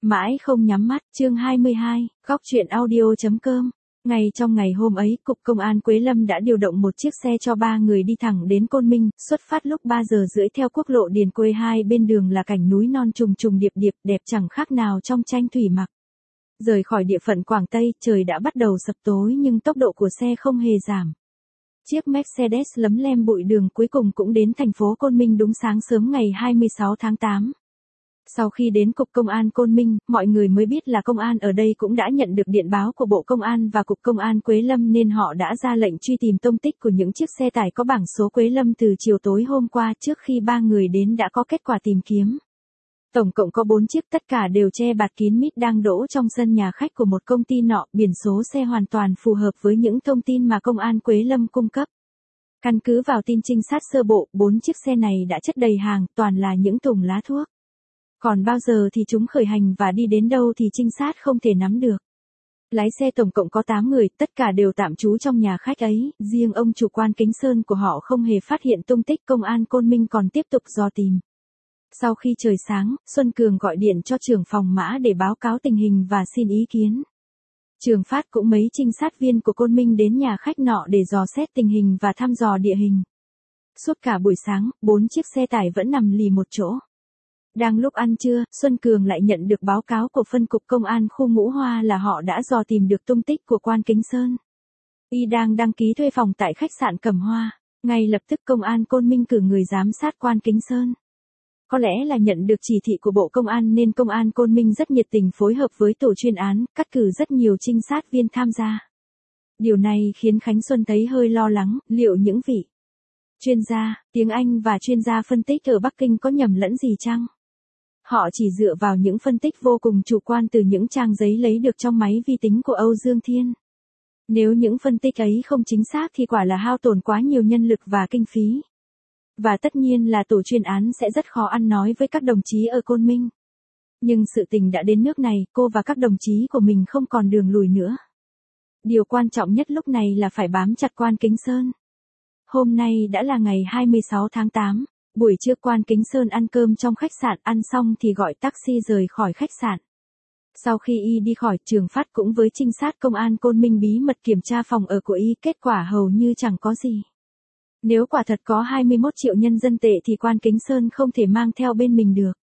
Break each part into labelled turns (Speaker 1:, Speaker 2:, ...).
Speaker 1: Mãi không nhắm mắt, chương 22, góc truyện audio.com. Ngay trong ngày hôm ấy, Cục Công an Quế Lâm đã điều động một chiếc xe cho 3 người đi thẳng đến Côn Minh, xuất phát lúc 3 giờ rưỡi theo quốc lộ Điền Quê, hai bên đường là cảnh núi non trùng trùng điệp điệp, đẹp chẳng khác nào trong tranh thủy mặc. Rời khỏi địa phận Quảng Tây, trời đã bắt đầu sập tối nhưng tốc độ của xe không hề giảm. Chiếc Mercedes lấm lem bụi đường cuối cùng cũng đến thành phố Côn Minh đúng sáng sớm ngày 26 tháng 8. Sau khi đến Cục Công an Côn Minh, mọi người mới biết là công an ở đây cũng đã nhận được điện báo của Bộ Công an và Cục Công an Quế Lâm nên họ đã ra lệnh truy tìm tung tích của những chiếc xe tải có bảng số Quế Lâm từ chiều tối hôm qua. Trước khi 3 người đến đã có kết quả tìm kiếm. Tổng cộng có 4 chiếc, tất cả đều che bạt kín mít, đang đỗ trong sân nhà khách của một công ty nọ, biển số xe hoàn toàn phù hợp với những thông tin mà Công an Quế Lâm cung cấp. Căn cứ vào tin trinh sát sơ bộ, 4 chiếc xe này đã chất đầy hàng, toàn là những thùng lá thuốc. Còn bao giờ thì chúng khởi hành và đi đến đâu thì trinh sát không thể nắm được. Lái xe tổng cộng có 8 người, tất cả đều tạm trú trong nhà khách ấy, riêng ông chủ Quan Kính Sơn của họ không hề phát hiện tung tích. Công an Côn Minh còn tiếp tục dò tìm. Sau khi trời sáng, Xuân Cường gọi điện cho trưởng phòng mã để báo cáo tình hình và xin ý kiến. Trường Phát cũng mấy trinh sát viên của Côn Minh đến nhà khách nọ để dò xét tình hình và thăm dò địa hình. Suốt cả buổi sáng, 4 chiếc xe tải vẫn nằm lì một chỗ. Đang lúc ăn trưa, Xuân Cường lại nhận được báo cáo của phân cục công an khu Ngũ Hoa là họ đã dò tìm được tung tích của Quan Kính Sơn. Y đang đăng ký thuê phòng tại khách sạn Cẩm Hoa. Ngay lập tức Công an Côn Minh cử người giám sát Quan Kính Sơn. Có lẽ là nhận được chỉ thị của Bộ Công an nên Công an Côn Minh rất nhiệt tình phối hợp với tổ chuyên án, cắt cử rất nhiều trinh sát viên tham gia. Điều này khiến Khánh Xuân thấy hơi lo lắng, liệu những vị chuyên gia tiếng Anh và chuyên gia phân tích ở Bắc Kinh có nhầm lẫn gì chăng? Họ chỉ dựa vào những phân tích vô cùng chủ quan từ những trang giấy lấy được trong máy vi tính của Âu Dương Thiên. Nếu những phân tích ấy không chính xác thì quả là hao tổn quá nhiều nhân lực và kinh phí. Và tất nhiên là tổ chuyên án sẽ rất khó ăn nói với các đồng chí ở Côn Minh. Nhưng sự tình đã đến nước này, cô và các đồng chí của mình không còn đường lùi nữa. Điều quan trọng nhất lúc này là phải bám chặt Quan Kính Sơn. Hôm nay đã là ngày 26 tháng 8. Buổi trưa Quan Kính Sơn ăn cơm trong khách sạn, ăn xong thì gọi taxi rời khỏi khách sạn. Sau khi y đi khỏi, Trường Phát cũng với trinh sát công an Côn Minh bí mật kiểm tra phòng ở của y, kết quả hầu như chẳng có gì. Nếu quả thật có 21 triệu nhân dân tệ thì Quan Kính Sơn không thể mang theo bên mình được.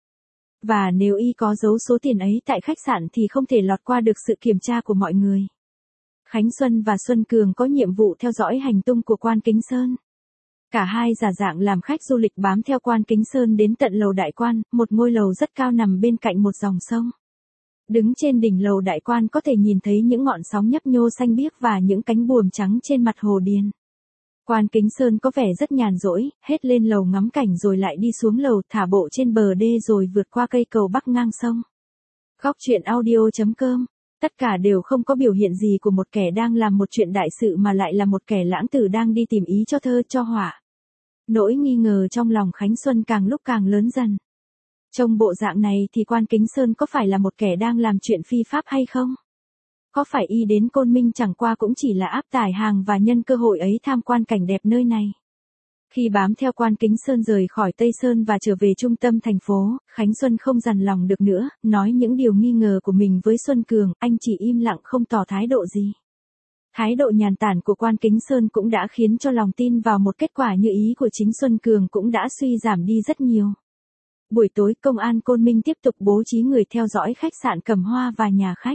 Speaker 1: Và nếu y có giấu số tiền ấy tại khách sạn thì không thể lọt qua được sự kiểm tra của mọi người. Khánh Xuân và Xuân Cường có nhiệm vụ theo dõi hành tung của Quan Kính Sơn. Cả hai giả dạng làm khách du lịch bám theo Quan Kính Sơn đến tận lầu Đại Quan, một ngôi lầu rất cao nằm bên cạnh một dòng sông. Đứng trên đỉnh lầu Đại Quan có thể nhìn thấy những ngọn sóng nhấp nhô xanh biếc và những cánh buồm trắng trên mặt hồ Điền. Quan Kính Sơn có vẻ rất nhàn rỗi, hết lên lầu ngắm cảnh rồi lại đi xuống lầu thả bộ trên bờ đê rồi vượt qua cây cầu bắc ngang sông. Góc truyện audio.com. Tất cả đều không có biểu hiện gì của một kẻ đang làm một chuyện đại sự mà lại là một kẻ lãng tử đang đi tìm ý cho thơ cho họa. Nỗi nghi ngờ trong lòng Khánh Xuân càng lúc càng lớn dần. Trong bộ dạng này thì Quan Kính Sơn có phải là một kẻ đang làm chuyện phi pháp hay không? Có phải y đến Côn Minh chẳng qua cũng chỉ là áp tải hàng và nhân cơ hội ấy tham quan cảnh đẹp nơi này? Khi bám theo Quan Kính Sơn rời khỏi Tây Sơn và trở về trung tâm thành phố, Khánh Xuân không dằn lòng được nữa, nói những điều nghi ngờ của mình với Xuân Cường, anh chỉ im lặng không tỏ thái độ gì. Thái độ nhàn tản của Quan Kính Sơn cũng đã khiến cho lòng tin vào một kết quả như ý của chính Xuân Cường cũng đã suy giảm đi rất nhiều. Buổi tối Công an Côn Minh tiếp tục bố trí người theo dõi khách sạn Cẩm Hoa và nhà khách,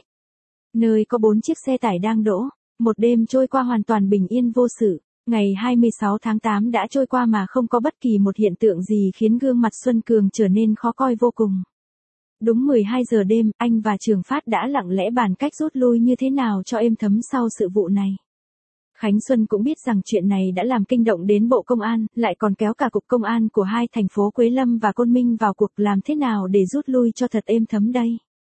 Speaker 1: nơi có 4 chiếc xe tải đang đỗ. Một đêm trôi qua hoàn toàn bình yên vô sự. Ngày 26 tháng 8 đã trôi qua mà không có bất kỳ một hiện tượng gì khiến gương mặt Xuân Cường trở nên khó coi vô cùng. Đúng 12 giờ đêm, anh và Trường Phát đã lặng lẽ bàn cách rút lui như thế nào cho êm thấm sau sự vụ này. Khánh Xuân cũng biết rằng chuyện này đã làm kinh động đến Bộ Công an, lại còn kéo cả Cục Công an của hai thành phố Quế Lâm và Côn Minh vào cuộc, làm thế nào để rút lui cho thật êm thấm đây.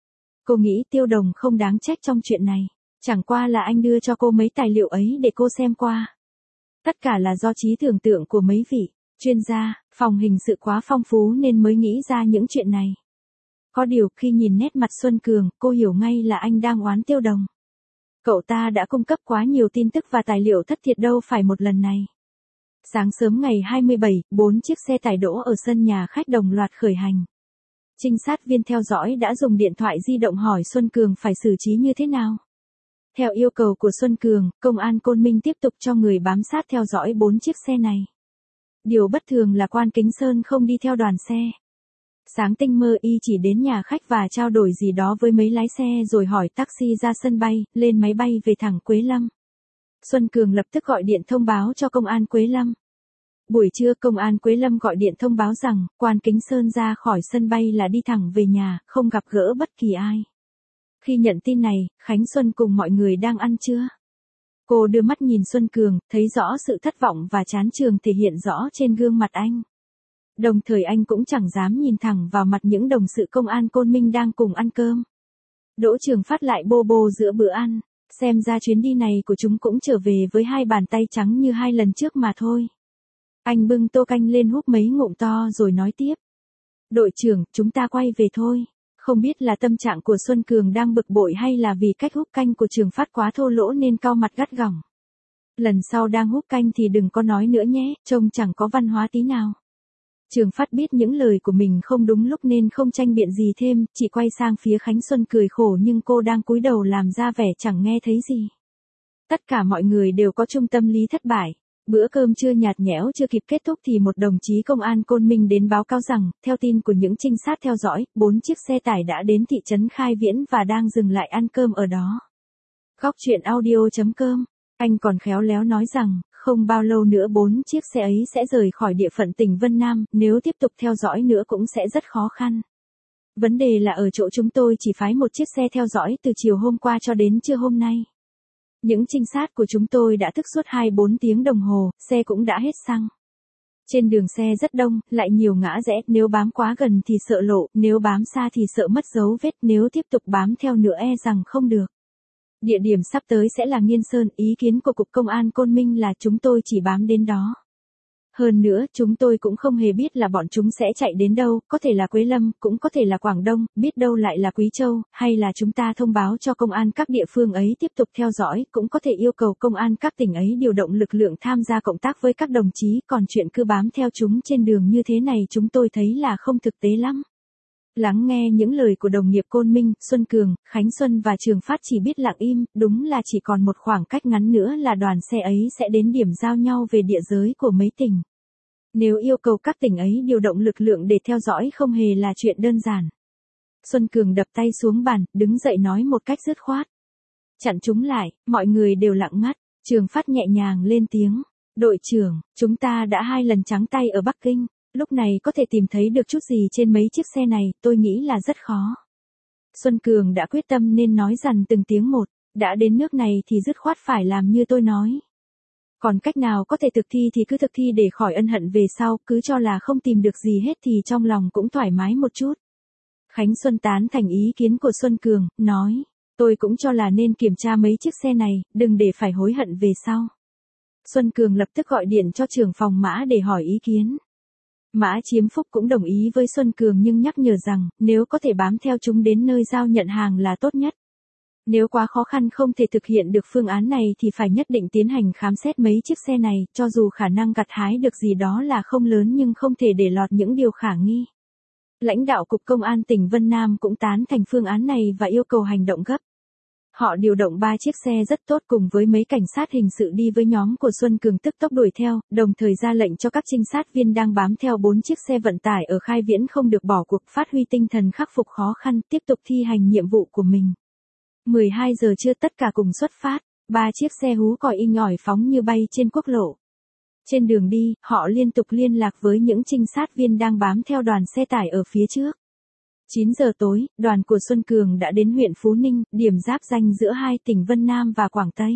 Speaker 1: Cô nghĩ Tiêu Đồng không đáng trách trong chuyện này. Chẳng qua là anh đưa cho cô mấy tài liệu ấy để cô xem qua. Tất cả là do trí tưởng tượng của mấy vị chuyên gia, phòng hình sự quá phong phú nên mới nghĩ ra những chuyện này. Có điều khi nhìn nét mặt Xuân Cường, cô hiểu ngay là anh đang oán Tiêu Đồng. Cậu ta đã cung cấp quá nhiều tin tức và tài liệu thất thiệt đâu phải một lần này. Sáng sớm ngày 27, 4 chiếc xe tải đỗ ở sân nhà khách đồng loạt khởi hành. Trinh sát viên theo dõi đã dùng điện thoại di động hỏi Xuân Cường phải xử trí như thế nào. Theo yêu cầu của Xuân Cường, công an Côn Minh tiếp tục cho người bám sát theo dõi 4 chiếc xe này. Điều bất thường là Quan Kính Sơn không đi theo đoàn xe. Sáng tinh mơ y chỉ đến nhà khách và trao đổi gì đó với mấy lái xe rồi hỏi taxi ra sân bay, lên máy bay về thẳng Quế Lâm. Xuân Cường lập tức gọi điện thông báo cho công an Quế Lâm. Buổi trưa công an Quế Lâm gọi điện thông báo rằng, Quan Kính Sơn ra khỏi sân bay là đi thẳng về nhà, không gặp gỡ bất kỳ ai. Khi nhận tin này, Khánh Xuân cùng mọi người đang ăn trưa. Cô đưa mắt nhìn Xuân Cường, thấy rõ sự thất vọng và chán chường thể hiện rõ trên gương mặt anh. Đồng thời anh cũng chẳng dám nhìn thẳng vào mặt những đồng sự công an Côn Minh đang cùng ăn cơm. Đỗ Trường Phát lại bô bô giữa bữa ăn, xem ra chuyến đi này của chúng cũng trở về với hai bàn tay trắng như hai lần trước mà thôi. Anh bưng tô canh lên húp mấy ngụm to rồi nói tiếp. Đội trưởng, chúng ta quay về thôi. Không biết là tâm trạng của Xuân Cường đang bực bội hay là vì cách húp canh của Trường Phát quá thô lỗ nên cau mặt gắt gỏng. Lần sau đang húp canh thì đừng có nói nữa nhé, trông chẳng có văn hóa tí nào. Trường Phát biết những lời của mình không đúng lúc nên không tranh biện gì thêm, chỉ quay sang phía Khánh Xuân cười khổ nhưng cô đang cúi đầu làm ra vẻ chẳng nghe thấy gì. Tất cả mọi người đều có chung tâm lý thất bại. Bữa cơm trưa nhạt nhẽo chưa kịp kết thúc thì một đồng chí công an Côn Minh đến báo cáo rằng, theo tin của những trinh sát theo dõi, 4 chiếc xe tải đã đến thị trấn Khai Viễn và đang dừng lại ăn cơm ở đó. Góc truyện audio.com, anh còn khéo léo nói rằng, không bao lâu nữa 4 chiếc xe ấy sẽ rời khỏi địa phận tỉnh Vân Nam, nếu tiếp tục theo dõi nữa cũng sẽ rất khó khăn. Vấn đề là ở chỗ chúng tôi chỉ phái một chiếc xe theo dõi từ chiều hôm qua cho đến trưa hôm nay. Những trinh sát của chúng tôi đã thức suốt 2-4 tiếng đồng hồ, xe cũng đã hết xăng. Trên đường xe rất đông, lại nhiều ngã rẽ, nếu bám quá gần thì sợ lộ, nếu bám xa thì sợ mất dấu vết, nếu tiếp tục bám theo nữa e rằng không được. Địa điểm sắp tới sẽ là Nghiên Sơn, ý kiến của Cục Công an Côn Minh là chúng tôi chỉ bám đến đó. Hơn nữa, chúng tôi cũng không hề biết là bọn chúng sẽ chạy đến đâu, có thể là Quế Lâm, cũng có thể là Quảng Đông, biết đâu lại là Quý Châu, hay là chúng ta thông báo cho công an các địa phương ấy tiếp tục theo dõi, cũng có thể yêu cầu công an các tỉnh ấy điều động lực lượng tham gia cộng tác với các đồng chí, còn chuyện cứ bám theo chúng trên đường như thế này chúng tôi thấy là không thực tế lắm. Lắng nghe những lời của đồng nghiệp Côn Minh, Xuân Cường, Khánh Xuân và Trường Phát chỉ biết lặng im, đúng là chỉ còn một khoảng cách ngắn nữa là đoàn xe ấy sẽ đến điểm giao nhau về địa giới của mấy tỉnh. Nếu yêu cầu các tỉnh ấy điều động lực lượng để theo dõi không hề là chuyện đơn giản. Xuân Cường đập tay xuống bàn, đứng dậy nói một cách dứt khoát. Chặn chúng lại, mọi người đều lặng ngắt, Trường Phát nhẹ nhàng lên tiếng. Đội trưởng, chúng ta đã 2 lần trắng tay ở Bắc Kinh, lúc này có thể tìm thấy được chút gì trên mấy chiếc xe này, tôi nghĩ là rất khó. Xuân Cường đã quyết tâm nên nói dằn từng tiếng một, đã đến nước này thì dứt khoát phải làm như tôi nói. Còn cách nào có thể thực thi thì cứ thực thi để khỏi ân hận về sau, cứ cho là không tìm được gì hết thì trong lòng cũng thoải mái một chút. Khánh Xuân tán thành ý kiến của Xuân Cường, nói, tôi cũng cho là nên kiểm tra mấy chiếc xe này, đừng để phải hối hận về sau. Xuân Cường lập tức gọi điện cho trưởng phòng Mã để hỏi ý kiến. Mã Chiếm Phúc cũng đồng ý với Xuân Cường nhưng nhắc nhở rằng, nếu có thể bám theo chúng đến nơi giao nhận hàng là tốt nhất. Nếu quá khó khăn không thể thực hiện được phương án này thì phải nhất định tiến hành khám xét mấy chiếc xe này, cho dù khả năng gặt hái được gì đó là không lớn nhưng không thể để lọt những điều khả nghi. Lãnh đạo Cục Công an tỉnh Vân Nam cũng tán thành phương án này và yêu cầu hành động gấp. Họ điều động 3 chiếc xe rất tốt cùng với mấy cảnh sát hình sự đi với nhóm của Xuân Cường tức tốc đuổi theo, đồng thời ra lệnh cho các trinh sát viên đang bám theo 4 chiếc xe vận tải ở Khai Viễn không được bỏ cuộc, phát huy tinh thần khắc phục khó khăn, tiếp tục thi hành nhiệm vụ của mình. 12 giờ trưa tất cả cùng xuất phát, 3 chiếc xe hú còi inh ỏi phóng như bay trên quốc lộ. Trên đường đi, họ liên tục liên lạc với những trinh sát viên đang bám theo đoàn xe tải ở phía trước. 9 giờ tối, đoàn của Xuân Cường đã đến huyện Phú Ninh, điểm giáp ranh giữa hai tỉnh Vân Nam và Quảng Tây.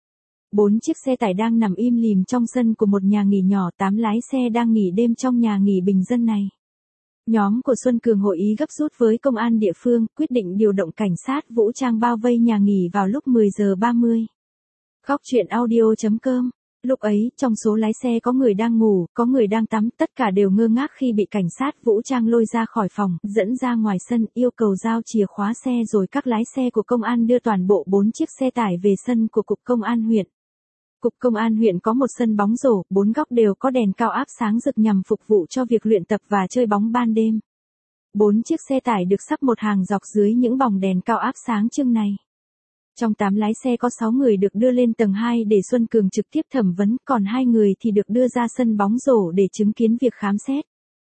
Speaker 1: 4 chiếc xe tải đang nằm im lìm trong sân của một nhà nghỉ nhỏ, 8 lái xe đang nghỉ đêm trong nhà nghỉ bình dân này. Nhóm của Xuân Cường hội ý gấp rút với công an địa phương, quyết định điều động cảnh sát vũ trang bao vây nhà nghỉ vào lúc 10 giờ 30. Góc truyện audio.com. Lúc ấy, trong số lái xe có người đang ngủ, có người đang tắm, tất cả đều ngơ ngác khi bị cảnh sát vũ trang lôi ra khỏi phòng, dẫn ra ngoài sân, yêu cầu giao chìa khóa xe rồi các lái xe của công an đưa toàn bộ 4 chiếc xe tải về sân của Cục Công an huyện. Cục Công an huyện có một sân bóng rổ, 4 góc đều có đèn cao áp sáng rực nhằm phục vụ cho việc luyện tập và chơi bóng ban đêm. 4 chiếc xe tải được sắp một hàng dọc dưới những bóng đèn cao áp sáng trưng này. Trong 8 lái xe có 6 người được đưa lên tầng 2 để Xuân Cường trực tiếp thẩm vấn, còn 2 người thì được đưa ra sân bóng rổ để chứng kiến việc khám xét.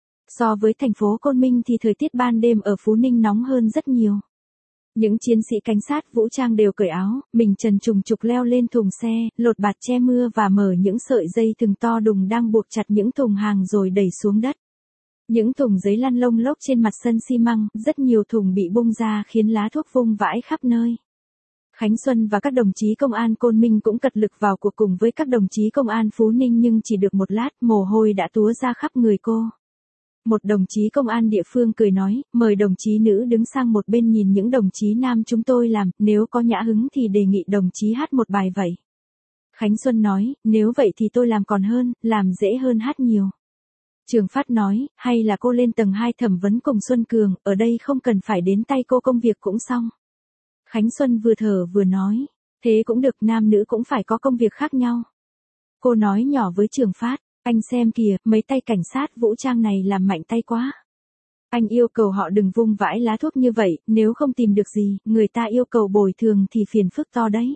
Speaker 1: So với thành phố Côn Minh thì thời tiết ban đêm ở Phú Ninh nóng hơn rất nhiều. Những chiến sĩ cảnh sát vũ trang đều cởi áo, mình trần trùng trục leo lên thùng xe, lột bạt che mưa và mở những sợi dây thừng to đùng đang buộc chặt những thùng hàng rồi đẩy xuống đất. Những thùng giấy lăn lông lốc trên mặt sân xi măng, rất nhiều thùng bị bung ra khiến lá thuốc vung vãi khắp nơi. Khánh Xuân và các đồng chí công an Côn Minh cũng cật lực vào cuộc cùng với các đồng chí công an Phú Ninh, nhưng chỉ được một lát mồ hôi đã túa ra khắp người cô. Một đồng chí công an địa phương cười nói, mời đồng chí nữ đứng sang một bên nhìn những đồng chí nam chúng tôi làm, nếu có nhã hứng thì đề nghị đồng chí hát một bài vậy. Khánh Xuân nói, nếu vậy thì tôi làm còn hơn, làm dễ hơn hát nhiều. Trường Phát nói, hay là cô lên tầng 2 thẩm vấn cùng Xuân Cường, ở đây không cần phải đến tay cô, công việc cũng xong. Khánh Xuân vừa thở vừa nói, thế cũng được, nam nữ cũng phải có công việc khác nhau. Cô nói nhỏ với Trường Phát, anh xem kìa, mấy tay cảnh sát vũ trang này làm mạnh tay quá. Anh yêu cầu họ đừng vung vãi lá thuốc như vậy, nếu không tìm được gì, người ta yêu cầu bồi thường thì phiền phức to đấy.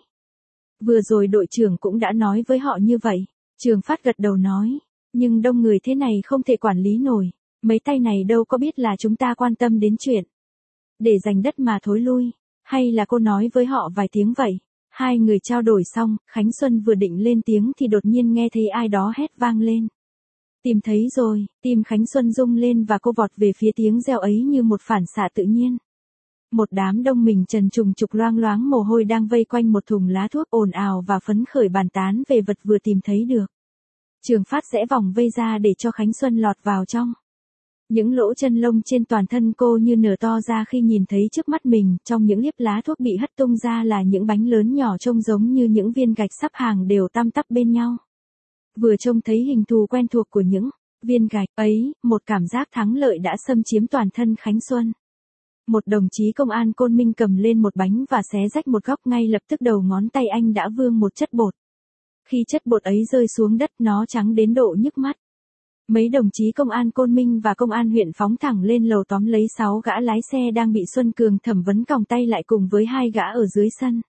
Speaker 1: Vừa rồi đội trưởng cũng đã nói với họ như vậy. Trường Phát gật đầu nói, nhưng đông người thế này không thể quản lý nổi, mấy tay này đâu có biết là chúng ta quan tâm đến chuyện để giành đất mà thối lui, hay là cô nói với họ vài tiếng vậy. Hai người trao đổi xong, Khánh Xuân vừa định lên tiếng thì đột nhiên nghe thấy ai đó hét vang lên. Tìm thấy rồi, tim Khánh Xuân rung lên và cô vọt về phía tiếng reo ấy như một phản xạ tự nhiên. Một đám đông mình trần trùng trục loang loáng mồ hôi đang vây quanh một thùng lá thuốc ồn ào và phấn khởi bàn tán về vật vừa tìm thấy được. Trường Phát rẽ vòng vây ra để cho Khánh Xuân lọt vào trong. Những lỗ chân lông trên toàn thân cô như nở to ra khi nhìn thấy trước mắt mình, trong những liếp lá thuốc bị hất tung ra là những bánh lớn nhỏ trông giống như những viên gạch sắp hàng đều tăm tắp bên nhau. Vừa trông thấy hình thù quen thuộc của những viên gạch ấy, một cảm giác thắng lợi đã xâm chiếm toàn thân Khánh Xuân. Một đồng chí công an Côn Minh cầm lên một bánh và xé rách một góc, ngay lập tức đầu ngón tay anh đã vương một chất bột. Khi chất bột ấy rơi xuống đất nó trắng đến độ nhức mắt. Mấy đồng chí công an Côn Minh và công an huyện phóng thẳng lên lầu tóm lấy 6 gã lái xe đang bị Xuân Cường thẩm vấn còng tay lại cùng với 2 gã ở dưới sân.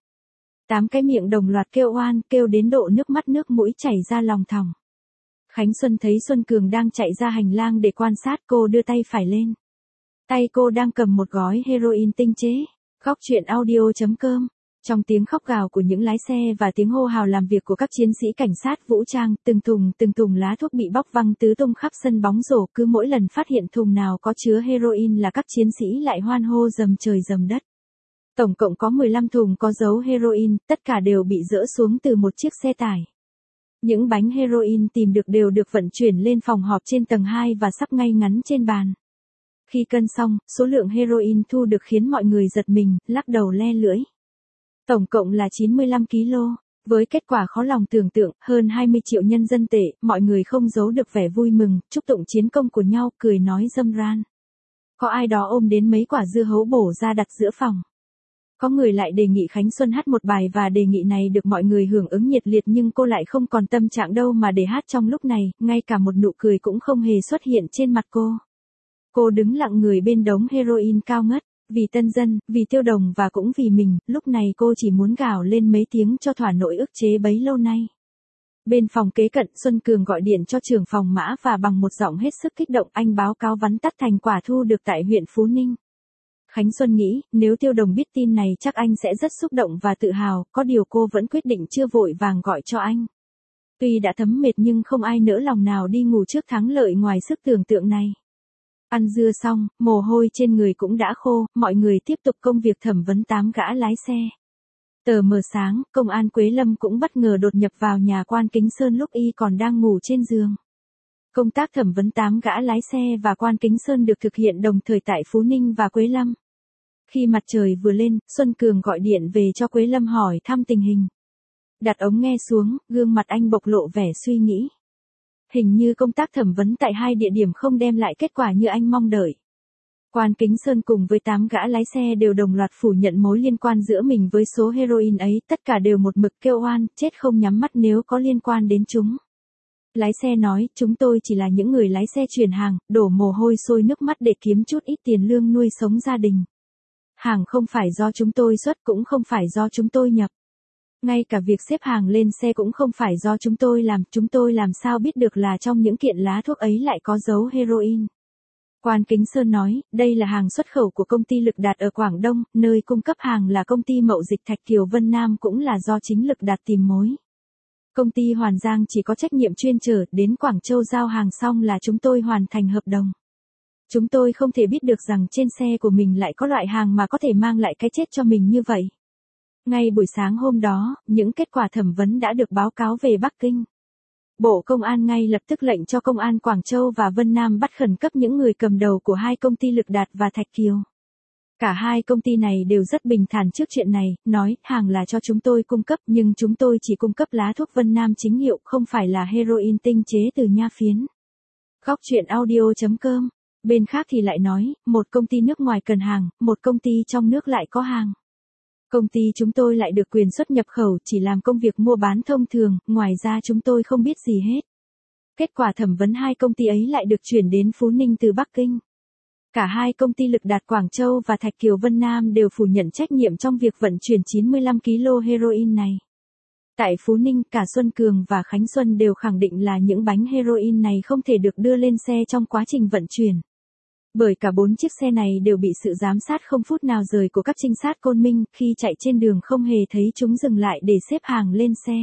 Speaker 1: 8 cái miệng đồng loạt kêu oan, kêu đến độ nước mắt nước mũi chảy ra lòng thòng. Khánh Xuân thấy Xuân Cường đang chạy ra hành lang để quan sát, cô đưa tay phải lên. Tay cô đang cầm một gói heroin tinh chế. Góc truyện audio.com. Trong tiếng khóc gào của những lái xe và tiếng hô hào làm việc của các chiến sĩ cảnh sát vũ trang, từng thùng lá thuốc bị bóc văng tứ tung khắp sân bóng rổ, cứ mỗi lần phát hiện thùng nào có chứa heroin là các chiến sĩ lại hoan hô dầm trời dầm đất. Tổng cộng có 15 thùng có dấu heroin, tất cả đều bị dỡ xuống từ một chiếc xe tải. Những bánh heroin tìm được đều được vận chuyển lên phòng họp trên tầng 2 và sắp ngay ngắn trên bàn. Khi cân xong, số lượng heroin thu được khiến mọi người giật mình, lắc đầu le lưỡi. Tổng cộng là 95 kg. Với kết quả khó lòng tưởng tượng, hơn 20 triệu nhân dân tệ, mọi người không giấu được vẻ vui mừng, chúc tụng chiến công của nhau, cười nói râm ran. Có ai đó ôm đến mấy quả dưa hấu bổ ra đặt giữa phòng. Có người lại đề nghị Khánh Xuân hát một bài và đề nghị này được mọi người hưởng ứng nhiệt liệt, nhưng cô lại không còn tâm trạng đâu mà để hát trong lúc này, ngay cả một nụ cười cũng không hề xuất hiện trên mặt cô. Cô đứng lặng người bên đống heroin cao ngất. Vì tân dân, vì Tiêu Đồng và cũng vì mình, lúc này cô chỉ muốn gào lên mấy tiếng cho thỏa nỗi ức chế bấy lâu nay. Bên phòng kế cận, Xuân Cường gọi điện cho trưởng phòng Mã và bằng một giọng hết sức kích động anh báo cáo vắn tắt thành quả thu được tại huyện Phú Ninh. Khánh Xuân nghĩ, nếu Tiêu Đồng biết tin này chắc anh sẽ rất xúc động và tự hào, có điều cô vẫn quyết định chưa vội vàng gọi cho anh. Tuy đã thấm mệt nhưng không ai nỡ lòng nào đi ngủ trước thắng lợi ngoài sức tưởng tượng này. Ăn dưa xong, mồ hôi trên người cũng đã khô, mọi người tiếp tục công việc thẩm vấn 8 gã lái xe. Tờ mờ sáng, công an Quế Lâm cũng bất ngờ đột nhập vào nhà quan Kính Sơn lúc y còn đang ngủ trên giường. Công tác thẩm vấn 8 gã lái xe và quan Kính Sơn được thực hiện đồng thời tại Phú Ninh và Quế Lâm. Khi mặt trời vừa lên, Xuân Cường gọi điện về cho Quế Lâm hỏi thăm tình hình. Đặt ống nghe xuống, gương mặt anh bộc lộ vẻ suy nghĩ. Hình như công tác thẩm vấn tại 2 địa điểm không đem lại kết quả như anh mong đợi. Quan Kính Sơn cùng với 8 gã lái xe đều đồng loạt phủ nhận mối liên quan giữa mình với số heroin ấy, tất cả đều một mực kêu oan, chết không nhắm mắt nếu có liên quan đến chúng. Lái xe nói, chúng tôi chỉ là những người lái xe chuyển hàng, đổ mồ hôi sôi nước mắt để kiếm chút ít tiền lương nuôi sống gia đình. Hàng không phải do chúng tôi xuất cũng không phải do chúng tôi nhập. Ngay cả việc xếp hàng lên xe cũng không phải do chúng tôi làm sao biết được là trong những kiện lá thuốc ấy lại có dấu heroin. Quan Kính Sơn nói, đây là hàng xuất khẩu của công ty Lực Đạt ở Quảng Đông, nơi cung cấp hàng là công ty Mậu Dịch Thạch Kiều Vân Nam cũng là do chính Lực Đạt tìm mối. Công ty Hoàn Giang chỉ có trách nhiệm chuyên chở đến Quảng Châu giao hàng xong là chúng tôi hoàn thành hợp đồng. Chúng tôi không thể biết được rằng trên xe của mình lại có loại hàng mà có thể mang lại cái chết cho mình như vậy. Ngay buổi sáng hôm đó, những kết quả thẩm vấn đã được báo cáo về Bắc Kinh. Bộ Công an ngay lập tức lệnh cho Công an Quảng Châu và Vân Nam bắt khẩn cấp những người cầm đầu của hai công ty Lực Đạt và Thạch Kiều. Cả hai công ty này đều rất bình thản trước chuyện này, nói hàng là cho chúng tôi cung cấp nhưng chúng tôi chỉ cung cấp lá thuốc Vân Nam chính hiệu, không phải là heroin tinh chế từ nha phiến. Góc chuyện audio.com. Bên khác thì lại nói, một công ty nước ngoài cần hàng, một công ty trong nước lại có hàng. Công ty chúng tôi lại được quyền xuất nhập khẩu, chỉ làm công việc mua bán thông thường, ngoài ra chúng tôi không biết gì hết. Kết quả thẩm vấn hai công ty ấy lại được chuyển đến Phú Ninh từ Bắc Kinh. Cả hai công ty Lực Đạt Quảng Châu và Thạch Kiều Vân Nam đều phủ nhận trách nhiệm trong việc vận chuyển 95 kg heroin này. Tại Phú Ninh, cả Xuân Cường và Khánh Xuân đều khẳng định là những bánh heroin này không thể được đưa lên xe trong quá trình vận chuyển. Bởi cả 4 chiếc xe này đều bị sự giám sát không phút nào rời của các trinh sát Côn Minh, khi chạy trên đường không hề thấy chúng dừng lại để xếp hàng lên xe.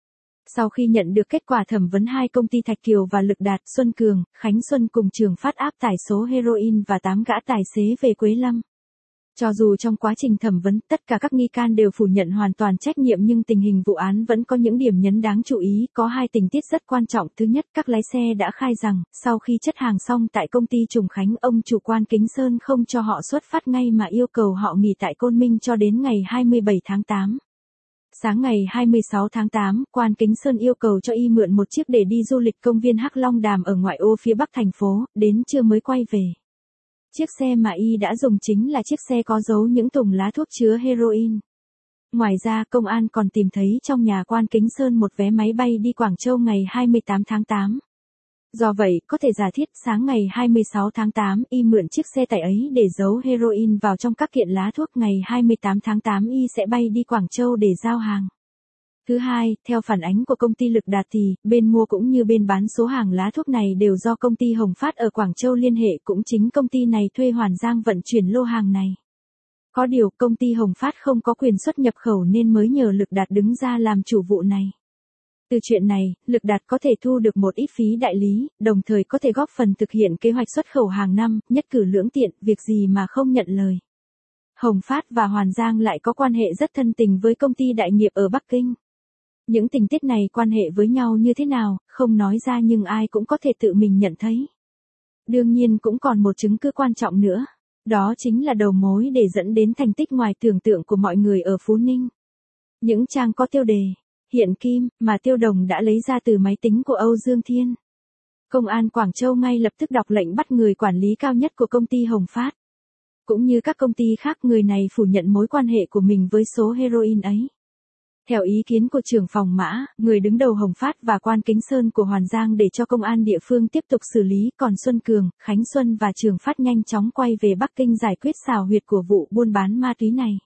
Speaker 1: Sau khi nhận được kết quả thẩm vấn hai công ty Thạch Kiều và Lực Đạt, Xuân Cường, Khánh Xuân cùng Trường Phát áp tải số heroin và 8 gã tài xế về Quế Lâm. Cho dù trong quá trình thẩm vấn, tất cả các nghi can đều phủ nhận hoàn toàn trách nhiệm nhưng tình hình vụ án vẫn có những điểm nhấn đáng chú ý, có hai tình tiết rất quan trọng. Thứ nhất, các lái xe đã khai rằng, sau khi chất hàng xong tại công ty Trùng Khánh, ông chủ Quan Kính Sơn không cho họ xuất phát ngay mà yêu cầu họ nghỉ tại Côn Minh cho đến ngày 27 tháng 8. Sáng ngày 26 tháng 8, Quan Kính Sơn yêu cầu cho y mượn một chiếc để đi du lịch công viên Hắc Long Đàm ở ngoại ô phía bắc thành phố, đến trưa mới quay về. Chiếc xe mà y đã dùng chính là chiếc xe có giấu những thùng lá thuốc chứa heroin. Ngoài ra, công an còn tìm thấy trong nhà Quan Kính Sơn một vé máy bay đi Quảng Châu ngày 28 tháng 8. Do vậy, có thể giả thiết sáng ngày 26 tháng 8 y mượn chiếc xe tải ấy để giấu heroin vào trong các kiện lá thuốc, ngày 28 tháng 8 y sẽ bay đi Quảng Châu để giao hàng. Thứ hai, theo phản ánh của công ty Lực Đạt thì, bên mua cũng như bên bán số hàng lá thuốc này đều do công ty Hồng Phát ở Quảng Châu liên hệ, cũng chính công ty này thuê Hoàn Giang vận chuyển lô hàng này. Có điều, công ty Hồng Phát không có quyền xuất nhập khẩu nên mới nhờ Lực Đạt đứng ra làm chủ vụ này. Từ chuyện này, Lực Đạt có thể thu được một ít phí đại lý, đồng thời có thể góp phần thực hiện kế hoạch xuất khẩu hàng năm, nhất cử lưỡng tiện, việc gì mà không nhận lời. Hồng Phát và Hoàn Giang lại có quan hệ rất thân tình với công ty đại nghiệp ở Bắc Kinh. Những tình tiết này quan hệ với nhau như thế nào, không nói ra nhưng ai cũng có thể tự mình nhận thấy. Đương nhiên cũng còn một chứng cứ quan trọng nữa. Đó chính là đầu mối để dẫn đến thành tích ngoài tưởng tượng của mọi người ở Phú Ninh. Những trang có tiêu đề, hiện kim, mà Tiêu Đồng đã lấy ra từ máy tính của Âu Dương Thiên. Công an Quảng Châu ngay lập tức đọc lệnh bắt người quản lý cao nhất của công ty Hồng Phát. Cũng như các công ty khác, người này phủ nhận mối quan hệ của mình với số heroin ấy. Theo ý kiến của trưởng phòng Mã, người đứng đầu Hồng Phát và Quan Kính Sơn của Hoàn Giang để cho công an địa phương tiếp tục xử lý, còn Xuân Cường, Khánh Xuân và Trường Phát nhanh chóng quay về Bắc Kinh giải quyết xào huyệt của vụ buôn bán ma túy này.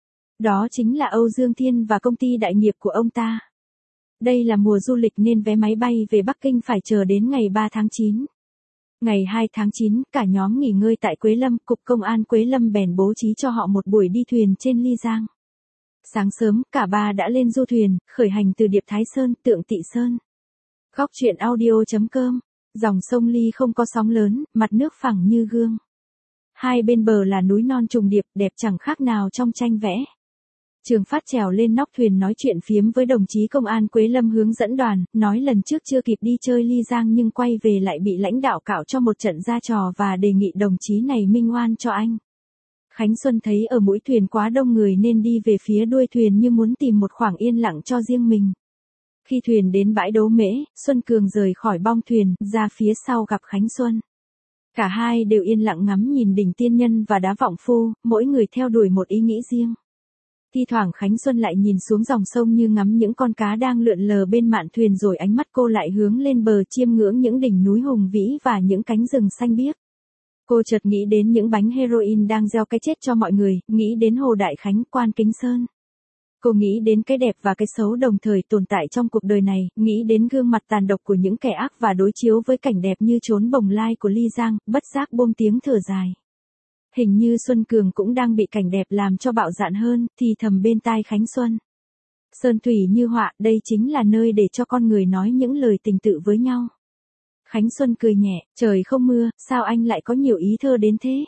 Speaker 1: Đó chính là Âu Dương Thiên và công ty đại nghiệp của ông ta. Đây là mùa du lịch nên vé máy bay về Bắc Kinh phải chờ đến ngày 3 tháng 9. Ngày 2 tháng 9, cả nhóm nghỉ ngơi tại Quế Lâm, Cục Công an Quế Lâm bèn bố trí cho họ một buổi đi thuyền trên Ly Giang. Sáng sớm, cả ba đã lên du thuyền, khởi hành từ Điệp Thái Sơn, Tượng Tị Sơn. Góc chuyện audio.com. Dòng sông Ly không có sóng lớn, mặt nước phẳng như gương. Hai bên bờ là núi non trùng điệp, đẹp chẳng khác nào trong tranh vẽ. Trường Phát trèo lên nóc thuyền nói chuyện phiếm với đồng chí công an Quế Lâm hướng dẫn đoàn, nói lần trước chưa kịp đi chơi Ly Giang nhưng quay về lại bị lãnh đạo cạo cho một trận ra trò và đề nghị đồng chí này minh oan cho anh. Khánh Xuân thấy ở mũi thuyền quá đông người nên đi về phía đuôi thuyền như muốn tìm một khoảng yên lặng cho riêng mình. Khi thuyền đến bãi Đấu Mễ, Xuân Cường rời khỏi bong thuyền, ra phía sau gặp Khánh Xuân. Cả hai đều yên lặng ngắm nhìn đỉnh Tiên Nhân và đá Vọng Phu, mỗi người theo đuổi một ý nghĩ riêng. Thi thoảng Khánh Xuân lại nhìn xuống dòng sông như ngắm những con cá đang lượn lờ bên mạn thuyền, rồi ánh mắt cô lại hướng lên bờ chiêm ngưỡng những đỉnh núi hùng vĩ và những cánh rừng xanh biếc. Cô chợt nghĩ đến những bánh heroin đang gieo cái chết cho mọi người, nghĩ đến Hồ Đại Khánh, Quan Kính Sơn. Cô nghĩ đến cái đẹp và cái xấu đồng thời tồn tại trong cuộc đời này, nghĩ đến gương mặt tàn độc của những kẻ ác và đối chiếu với cảnh đẹp như chốn bồng lai của Ly Giang, bất giác buông tiếng thở dài. Hình như Xuân Cường cũng đang bị cảnh đẹp làm cho bạo dạn hơn, thì thầm bên tai Khánh Xuân. Sơn thủy như họa, đây chính là nơi để cho con người nói những lời tình tự với nhau. Khánh Xuân cười nhẹ, trời không mưa, sao anh lại có nhiều ý thơ đến thế?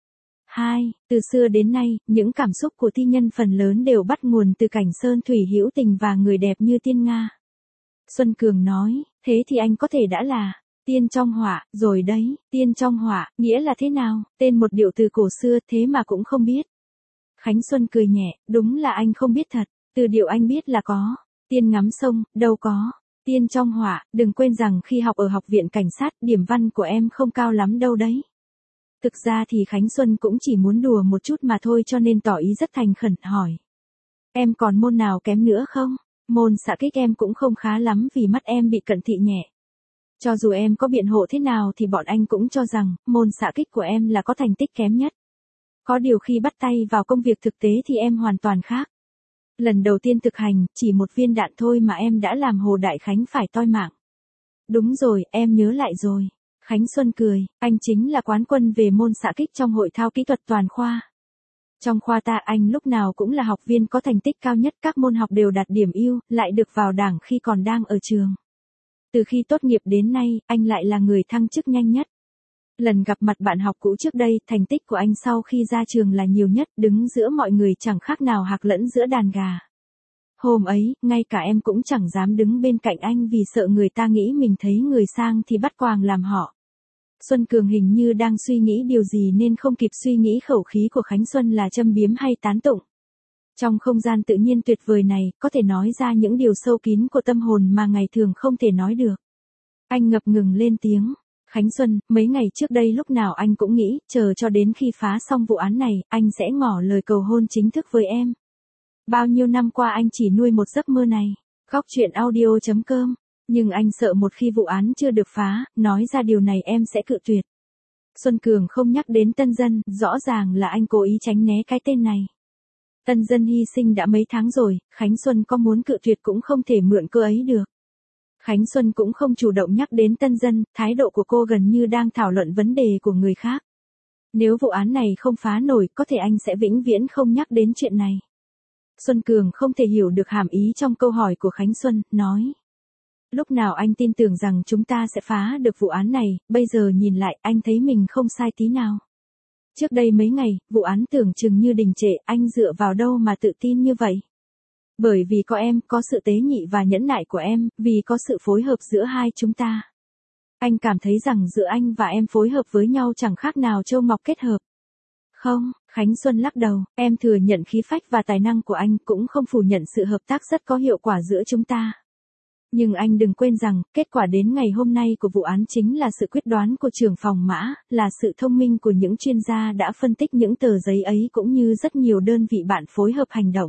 Speaker 1: 2. Từ xưa đến nay, những cảm xúc của thi nhân phần lớn đều bắt nguồn từ cảnh sơn thủy hữu tình và người đẹp như tiên Nga. Xuân Cường nói, thế thì anh có thể đã là tiên trong họa, rồi đấy, tiên trong họa, nghĩa là thế nào? Tên một điệu từ cổ xưa thế mà cũng không biết. Khánh Xuân cười nhẹ, đúng là anh không biết thật, từ điệu anh biết là có, tiên ngắm sông, đâu có. Tiên trong họa, đừng quên rằng khi học ở học viện cảnh sát, điểm văn của em không cao lắm đâu đấy. Thực ra thì Khánh Xuân cũng chỉ muốn đùa một chút mà thôi, cho nên tỏ ý rất thành khẩn, hỏi. Em còn môn nào kém nữa không? Môn xạ kích em cũng không khá lắm vì mắt em bị cận thị nhẹ. Cho dù em có biện hộ thế nào thì bọn anh cũng cho rằng, môn xạ kích của em là có thành tích kém nhất. Có điều khi bắt tay vào công việc thực tế thì em hoàn toàn khác. Lần đầu tiên thực hành, chỉ một viên đạn thôi mà em đã làm Hồ Đại Khánh phải toi mạng. Đúng rồi, em nhớ lại rồi. Khánh Xuân cười, anh chính là quán quân về môn xạ kích trong hội thao kỹ thuật toàn khoa. Trong khoa ta anh lúc nào cũng là học viên có thành tích cao nhất, các môn học đều đạt điểm ưu, lại được vào đảng khi còn đang ở trường. Từ khi tốt nghiệp đến nay, anh lại là người thăng chức nhanh nhất. Lần gặp mặt bạn học cũ trước đây, thành tích của anh sau khi ra trường là nhiều nhất, đứng giữa mọi người chẳng khác nào hạc lẫn giữa đàn gà. Hôm ấy, ngay cả em cũng chẳng dám đứng bên cạnh anh vì sợ người ta nghĩ mình thấy người sang thì bắt quàng làm họ. Xuân Cường hình như đang suy nghĩ điều gì nên không kịp suy nghĩ khẩu khí của Khánh Xuân là châm biếm hay tán tụng. Trong không gian tự nhiên tuyệt vời này, có thể nói ra những điều sâu kín của tâm hồn mà ngày thường không thể nói được. Anh ngập ngừng lên tiếng. Khánh Xuân, mấy ngày trước đây lúc nào anh cũng nghĩ, chờ cho đến khi phá xong vụ án này, anh sẽ ngỏ lời cầu hôn chính thức với em. Bao nhiêu năm qua anh chỉ nuôi một giấc mơ này. Góc chuyện audio.com. Nhưng anh sợ một khi vụ án chưa được phá, nói ra điều này em sẽ cự tuyệt. Xuân Cường không nhắc đến Tân Dân, rõ ràng là anh cố ý tránh né cái tên này. Tân Dân hy sinh đã mấy tháng rồi, Khánh Xuân có muốn cự tuyệt cũng không thể mượn cơ ấy được. Khánh Xuân cũng không chủ động nhắc đến Tân Dân, thái độ của cô gần như đang thảo luận vấn đề của người khác. Nếu vụ án này không phá nổi, có thể anh sẽ vĩnh viễn không nhắc đến chuyện này. Xuân Cường không thể hiểu được hàm ý trong câu hỏi của Khánh Xuân, nói. Lúc nào anh tin tưởng rằng chúng ta sẽ phá được vụ án này, bây giờ nhìn lại anh thấy mình không sai tí nào. Trước đây mấy ngày, vụ án tưởng chừng như đình trệ, anh dựa vào đâu mà tự tin như vậy? Bởi vì có em, có sự tế nhị và nhẫn nại của em, vì có sự phối hợp giữa hai chúng ta. Anh cảm thấy rằng giữa anh và em phối hợp với nhau chẳng khác nào châu ngọc kết hợp. Không, Khánh Xuân lắc đầu, em thừa nhận khí phách và tài năng của anh, cũng không phủ nhận sự hợp tác rất có hiệu quả giữa chúng ta. Nhưng anh đừng quên rằng, kết quả đến ngày hôm nay của vụ án chính là sự quyết đoán của trưởng phòng Mã, là sự thông minh của những chuyên gia đã phân tích những tờ giấy ấy cũng như rất nhiều đơn vị bạn phối hợp hành động.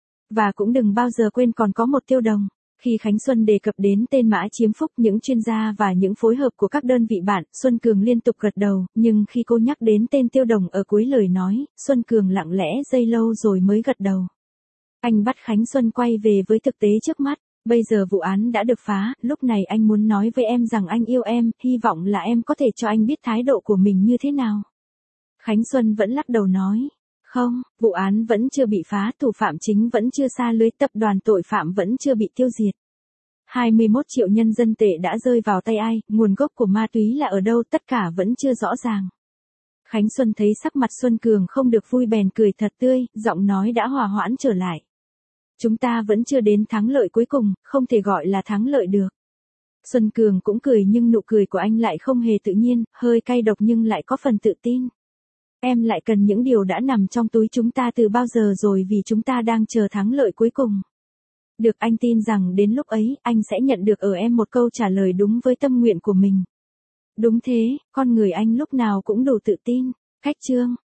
Speaker 1: Và cũng đừng bao giờ quên còn có một Tiêu Đồng. Khi Khánh Xuân đề cập đến tên Mã Chiếm Phúc, những chuyên gia và những phối hợp của các đơn vị bạn, Xuân Cường liên tục gật đầu, nhưng khi cô nhắc đến tên Tiêu Đồng ở cuối lời nói, Xuân Cường lặng lẽ giây lâu rồi mới gật đầu. Anh bắt Khánh Xuân quay về với thực tế trước mắt. Bây giờ vụ án đã được phá, lúc này anh muốn nói với em rằng anh yêu em, hy vọng là em có thể cho anh biết thái độ của mình như thế nào. Khánh Xuân vẫn lắc đầu nói. Không, vụ án vẫn chưa bị phá, thủ phạm chính vẫn chưa sa lưới, tập đoàn tội phạm vẫn chưa bị tiêu diệt. 21 triệu nhân dân tệ đã rơi vào tay ai, nguồn gốc của ma túy là ở đâu, tất cả vẫn chưa rõ ràng. Khánh Xuân thấy sắc mặt Xuân Cường không được vui bèn cười thật tươi, giọng nói đã hòa hoãn trở lại. Chúng ta vẫn chưa đến thắng lợi cuối cùng, không thể gọi là thắng lợi được. Xuân Cường cũng cười nhưng nụ cười của anh lại không hề tự nhiên, hơi cay độc nhưng lại có phần tự tin. Em lại cần những điều đã nằm trong túi chúng ta từ bao giờ rồi vì chúng ta đang chờ thắng lợi cuối cùng. Được, anh tin rằng đến lúc ấy, anh sẽ nhận được ở em một câu trả lời đúng với tâm nguyện của mình. Đúng thế, con người anh lúc nào cũng đủ tự tin. Cách chương